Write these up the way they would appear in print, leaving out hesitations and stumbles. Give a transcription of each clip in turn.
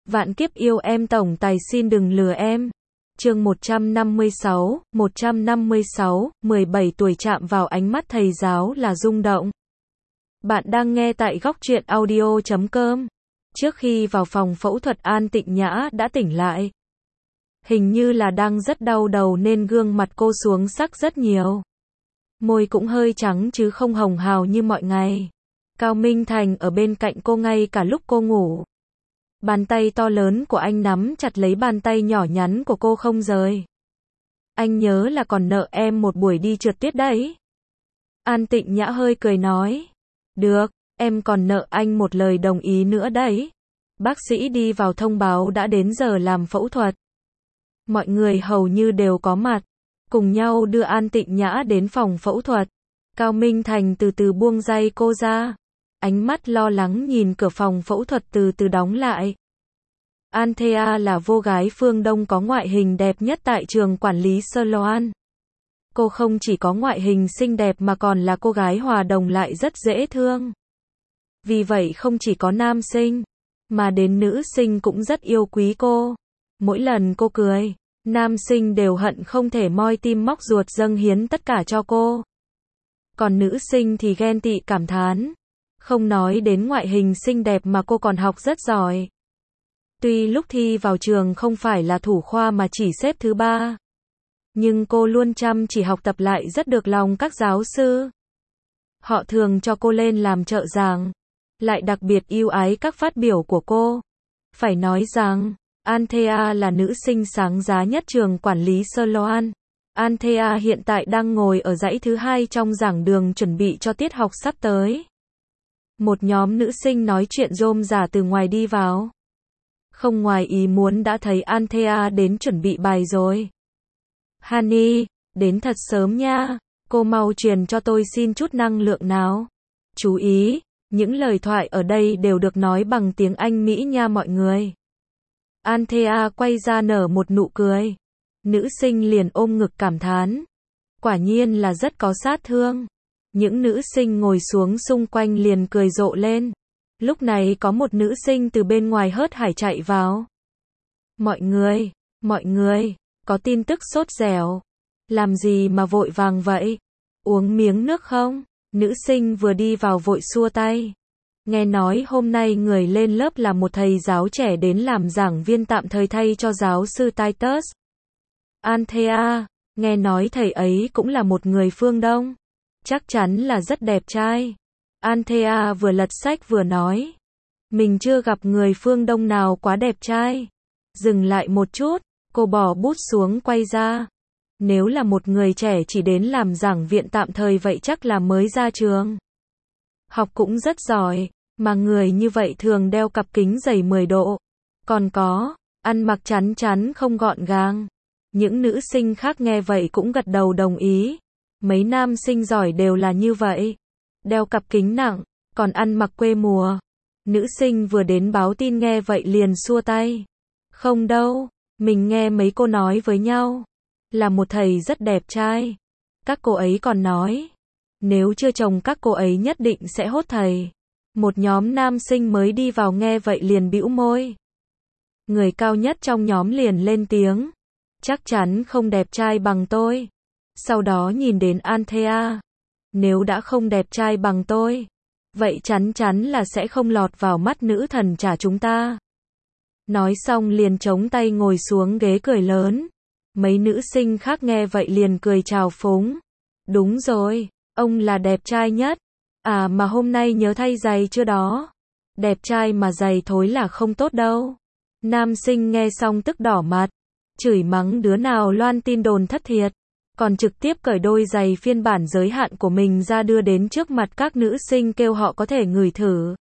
Vạn kiếp yêu em tổng tài xin đừng lừa em. Chương 156, 17 tuổi chạm vào ánh mắt thầy giáo là rung động. Bạn đang nghe tại góc truyện audio.com. Trước khi vào phòng phẫu thuật An Tịnh Nhã đã tỉnh lại. Hình như là đang rất đau đầu nên gương mặt cô xuống sắc rất nhiều. Môi cũng hơi trắng chứ không hồng hào như mọi ngày. Cao Minh Thành ở bên cạnh cô ngay cả lúc cô ngủ. Bàn tay to lớn của anh nắm chặt lấy bàn tay nhỏ nhắn của cô không rời. Anh nhớ là còn nợ em một buổi đi trượt tuyết đấy. An Tịnh Nhã hơi cười nói. Được, em còn nợ anh một lời đồng ý nữa đấy. Bác sĩ đi vào thông báo đã đến giờ làm phẫu thuật. Mọi người hầu như đều có mặt, cùng nhau đưa An Tịnh Nhã đến phòng phẫu thuật. Cao Minh Thành từ từ buông tay cô ra. Ánh mắt lo lắng nhìn cửa phòng phẫu thuật từ từ đóng lại. Anthea là cô gái phương Đông có ngoại hình đẹp nhất tại trường quản lý Sloan. Cô không chỉ có ngoại hình xinh đẹp mà còn là cô gái hòa đồng lại rất dễ thương. Vì vậy không chỉ có nam sinh, mà đến nữ sinh cũng rất yêu quý cô. Mỗi lần cô cười, nam sinh đều hận không thể moi tim móc ruột dâng hiến tất cả cho cô. Còn nữ sinh thì ghen tị cảm thán. Không nói đến ngoại hình xinh đẹp mà cô còn học rất giỏi. Tuy lúc thi vào trường không phải là thủ khoa mà chỉ xếp thứ 3. Nhưng cô luôn chăm chỉ học tập lại rất được lòng các giáo sư. Họ thường cho cô lên làm trợ giảng. Lại đặc biệt yêu ái các phát biểu của cô. Phải nói rằng, Anthea là nữ sinh sáng giá nhất trường quản lý Sloan. Anthea hiện tại đang ngồi ở dãy thứ 2 trong giảng đường chuẩn bị cho tiết học sắp tới. Một nhóm nữ sinh nói chuyện rôm rả từ ngoài đi vào. Không ngoài ý muốn đã thấy Anthea đến chuẩn bị bài rồi. Honey, đến thật sớm nha, cô mau truyền cho tôi xin chút năng lượng nào. Chú ý, những lời thoại ở đây đều được nói bằng tiếng Anh Mỹ nha mọi người. Anthea quay ra nở một nụ cười. Nữ sinh liền ôm ngực cảm thán. Quả nhiên là rất có sát thương. Những nữ sinh ngồi xuống xung quanh liền cười rộ lên. Lúc này có một nữ sinh từ bên ngoài hớt hải chạy vào. Mọi người, có tin tức sốt dẻo. Làm gì mà vội vàng vậy? Uống miếng nước không? Nữ sinh vừa đi vào vội xua tay. Nghe nói hôm nay người lên lớp là một thầy giáo trẻ đến làm giảng viên tạm thời thay cho giáo sư Titus. Anthea, nghe nói thầy ấy cũng là một người phương Đông. Chắc chắn là rất đẹp trai. Anthea vừa lật sách vừa nói. Mình chưa gặp người phương Đông nào quá đẹp trai. Dừng lại một chút, cô bỏ bút xuống quay ra. Nếu là một người trẻ chỉ đến làm giảng viện tạm thời vậy chắc là mới ra trường. Học cũng rất giỏi, mà người như vậy thường đeo cặp kính dày 10 độ. Còn có, ăn mặc chắn chắn không gọn gàng. Những nữ sinh khác nghe vậy cũng gật đầu đồng ý. Mấy nam sinh giỏi đều là như vậy. Đeo cặp kính nặng, còn ăn mặc quê mùa. Nữ sinh vừa đến báo tin nghe vậy liền xua tay. Không đâu, mình nghe mấy cô nói với nhau. Là một thầy rất đẹp trai. Các cô ấy còn nói. Nếu chưa chồng các cô ấy nhất định sẽ hốt thầy. Một nhóm nam sinh mới đi vào nghe vậy liền bĩu môi. Người cao nhất trong nhóm liền lên tiếng. Chắc chắn không đẹp trai bằng tôi. Sau đó nhìn đến Anthea. Nếu đã không đẹp trai bằng tôi, vậy chắn chắn là sẽ không lọt vào mắt nữ thần trả chúng ta. Nói xong liền chống tay ngồi xuống ghế cười lớn. Mấy nữ sinh khác nghe vậy liền cười chào phúng. Đúng rồi, ông là đẹp trai nhất. À mà hôm nay nhớ thay giày chưa đó. Đẹp trai mà giày thối là không tốt đâu. Nam sinh nghe xong tức đỏ mặt. Chửi mắng đứa nào loan tin đồn thất thiệt. Còn trực tiếp cởi đôi giày phiên bản giới hạn của mình ra đưa đến trước mặt các nữ sinh kêu họ có thể ngửi thử.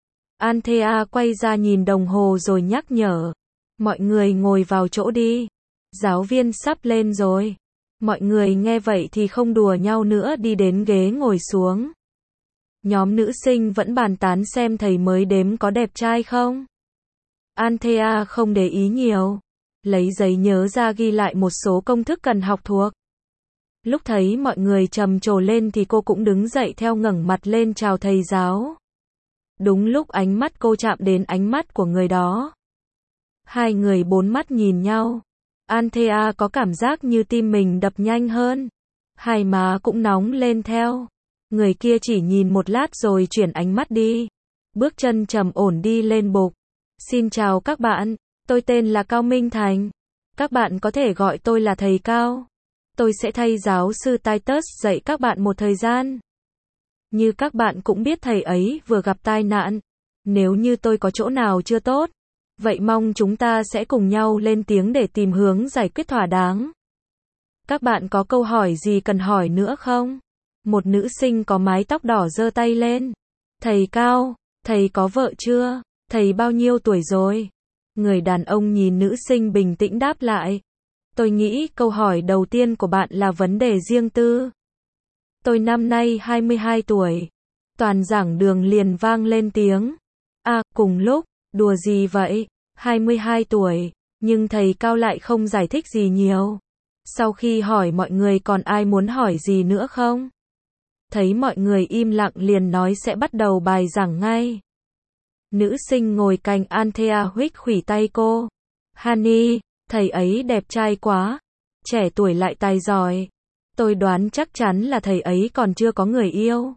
Anthea quay ra nhìn đồng hồ rồi nhắc nhở. Mọi người ngồi vào chỗ đi. Giáo viên sắp lên rồi. Mọi người nghe vậy thì không đùa nhau nữa đi đến ghế ngồi xuống. Nhóm nữ sinh vẫn bàn tán xem thầy mới đếm có đẹp trai không. Anthea không để ý nhiều. Lấy giấy nhớ ra ghi lại một số công thức cần học thuộc. Lúc thấy mọi người trầm trồ lên thì cô cũng đứng dậy theo ngẩng mặt lên chào thầy giáo. Đúng lúc ánh mắt cô chạm đến ánh mắt của người đó. Hai người bốn mắt nhìn nhau. Anthea có cảm giác như tim mình đập nhanh hơn. Hai má cũng nóng lên theo. Người kia chỉ nhìn một lát rồi chuyển ánh mắt đi. Bước chân trầm ổn đi lên bục. Xin chào các bạn, tôi tên là Cao Minh Thành. Các bạn có thể gọi tôi là thầy Cao. Tôi sẽ thay giáo sư Titus dạy các bạn một thời gian. Như các bạn cũng biết thầy ấy vừa gặp tai nạn. Nếu như tôi có chỗ nào chưa tốt, vậy mong chúng ta sẽ cùng nhau lên tiếng để tìm hướng giải quyết thỏa đáng. Các bạn có câu hỏi gì cần hỏi nữa không? Một nữ sinh có mái tóc đỏ giơ tay lên. Thầy Cao, thầy có vợ chưa? Thầy bao nhiêu tuổi rồi? Người đàn ông nhìn nữ sinh bình tĩnh đáp lại. Tôi nghĩ câu hỏi đầu tiên của bạn là vấn đề riêng tư. Tôi năm nay 22 tuổi. Toàn giảng đường liền vang lên tiếng. À, cùng lúc, đùa gì vậy? 22 tuổi, nhưng thầy Cao lại không giải thích gì nhiều. Sau khi hỏi mọi người còn ai muốn hỏi gì nữa không? Thấy mọi người im lặng liền nói sẽ bắt đầu bài giảng ngay. Nữ sinh ngồi cạnh Anthea huých khuỷu tay cô. Honey, thầy ấy đẹp trai quá. Trẻ tuổi lại tài giỏi. Tôi đoán chắc chắn là thầy ấy còn chưa có người yêu.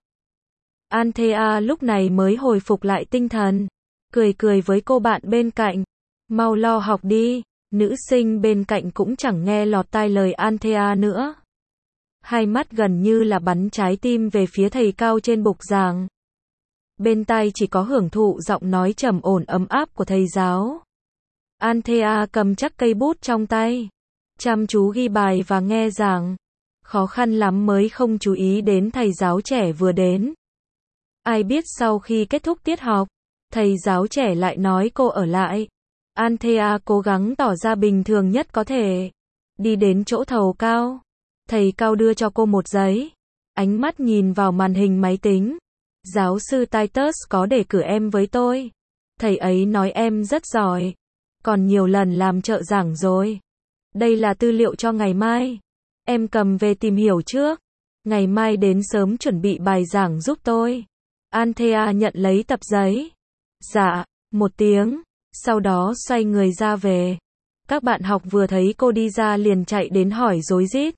Anthea lúc này mới hồi phục lại tinh thần. Cười cười với cô bạn bên cạnh. Mau lo học đi. Nữ sinh bên cạnh cũng chẳng nghe lọt tai lời Anthea nữa. Hai mắt gần như là bắn trái tim về phía thầy Cao trên bục giảng. Bên tai chỉ có hưởng thụ giọng nói trầm ổn ấm áp của thầy giáo. Anthea cầm chắc cây bút trong tay, chăm chú ghi bài và nghe giảng. Khó khăn lắm mới không chú ý đến thầy giáo trẻ vừa đến. Ai biết sau khi kết thúc tiết học, thầy giáo trẻ lại nói cô ở lại. Anthea cố gắng tỏ ra bình thường nhất có thể. Đi đến chỗ thầy Cao. Thầy Cao đưa cho cô một giấy. Ánh mắt nhìn vào màn hình máy tính. Giáo sư Titus có đề cử em với tôi. Thầy ấy nói em rất giỏi. Còn nhiều lần làm trợ giảng rồi. Đây là tư liệu cho ngày mai. Em cầm về tìm hiểu trước. Ngày mai đến sớm chuẩn bị bài giảng giúp tôi. Anthea nhận lấy tập giấy. Dạ, một tiếng. Sau đó xoay người ra về. Các bạn học vừa thấy cô đi ra liền chạy đến hỏi rối rít.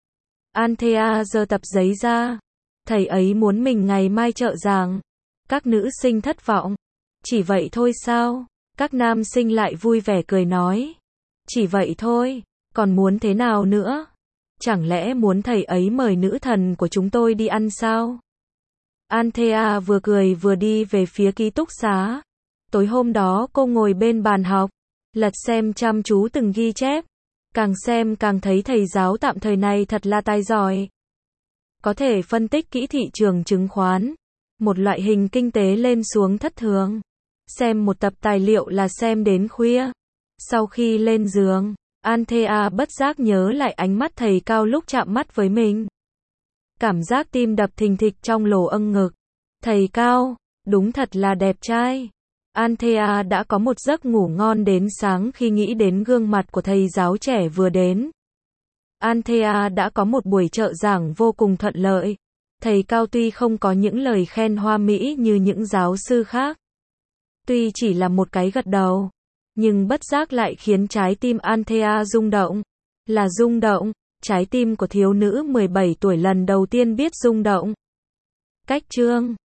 Anthea giơ tập giấy ra. Thầy ấy muốn mình ngày mai trợ giảng. Các nữ sinh thất vọng. Chỉ vậy thôi sao? Các nam sinh lại vui vẻ cười nói. Chỉ vậy thôi, còn muốn thế nào nữa? Chẳng lẽ muốn thầy ấy mời nữ thần của chúng tôi đi ăn sao? Anthea vừa cười vừa đi về phía ký túc xá. Tối hôm đó cô ngồi bên bàn học, lật xem chăm chú từng ghi chép. Càng xem càng thấy thầy giáo tạm thời này thật là tài giỏi. Có thể phân tích kỹ thị trường chứng khoán, một loại hình kinh tế lên xuống thất thường. Xem một tập tài liệu là xem đến khuya. Sau khi lên giường, Anthea bất giác nhớ lại ánh mắt thầy Cao lúc chạm mắt với mình. Cảm giác tim đập thình thịch trong lỗ âng ngực. Thầy Cao, đúng thật là đẹp trai. Anthea đã có một giấc ngủ ngon đến sáng khi nghĩ đến gương mặt của thầy giáo trẻ vừa đến. Anthea đã có một buổi trợ giảng vô cùng thuận lợi. Thầy Cao tuy không có những lời khen hoa mỹ như những giáo sư khác, tuy chỉ là một cái gật đầu, nhưng bất giác lại khiến trái tim Anthea rung động. Là rung động, trái tim của thiếu nữ 17 tuổi lần đầu tiên biết rung động. Cách chương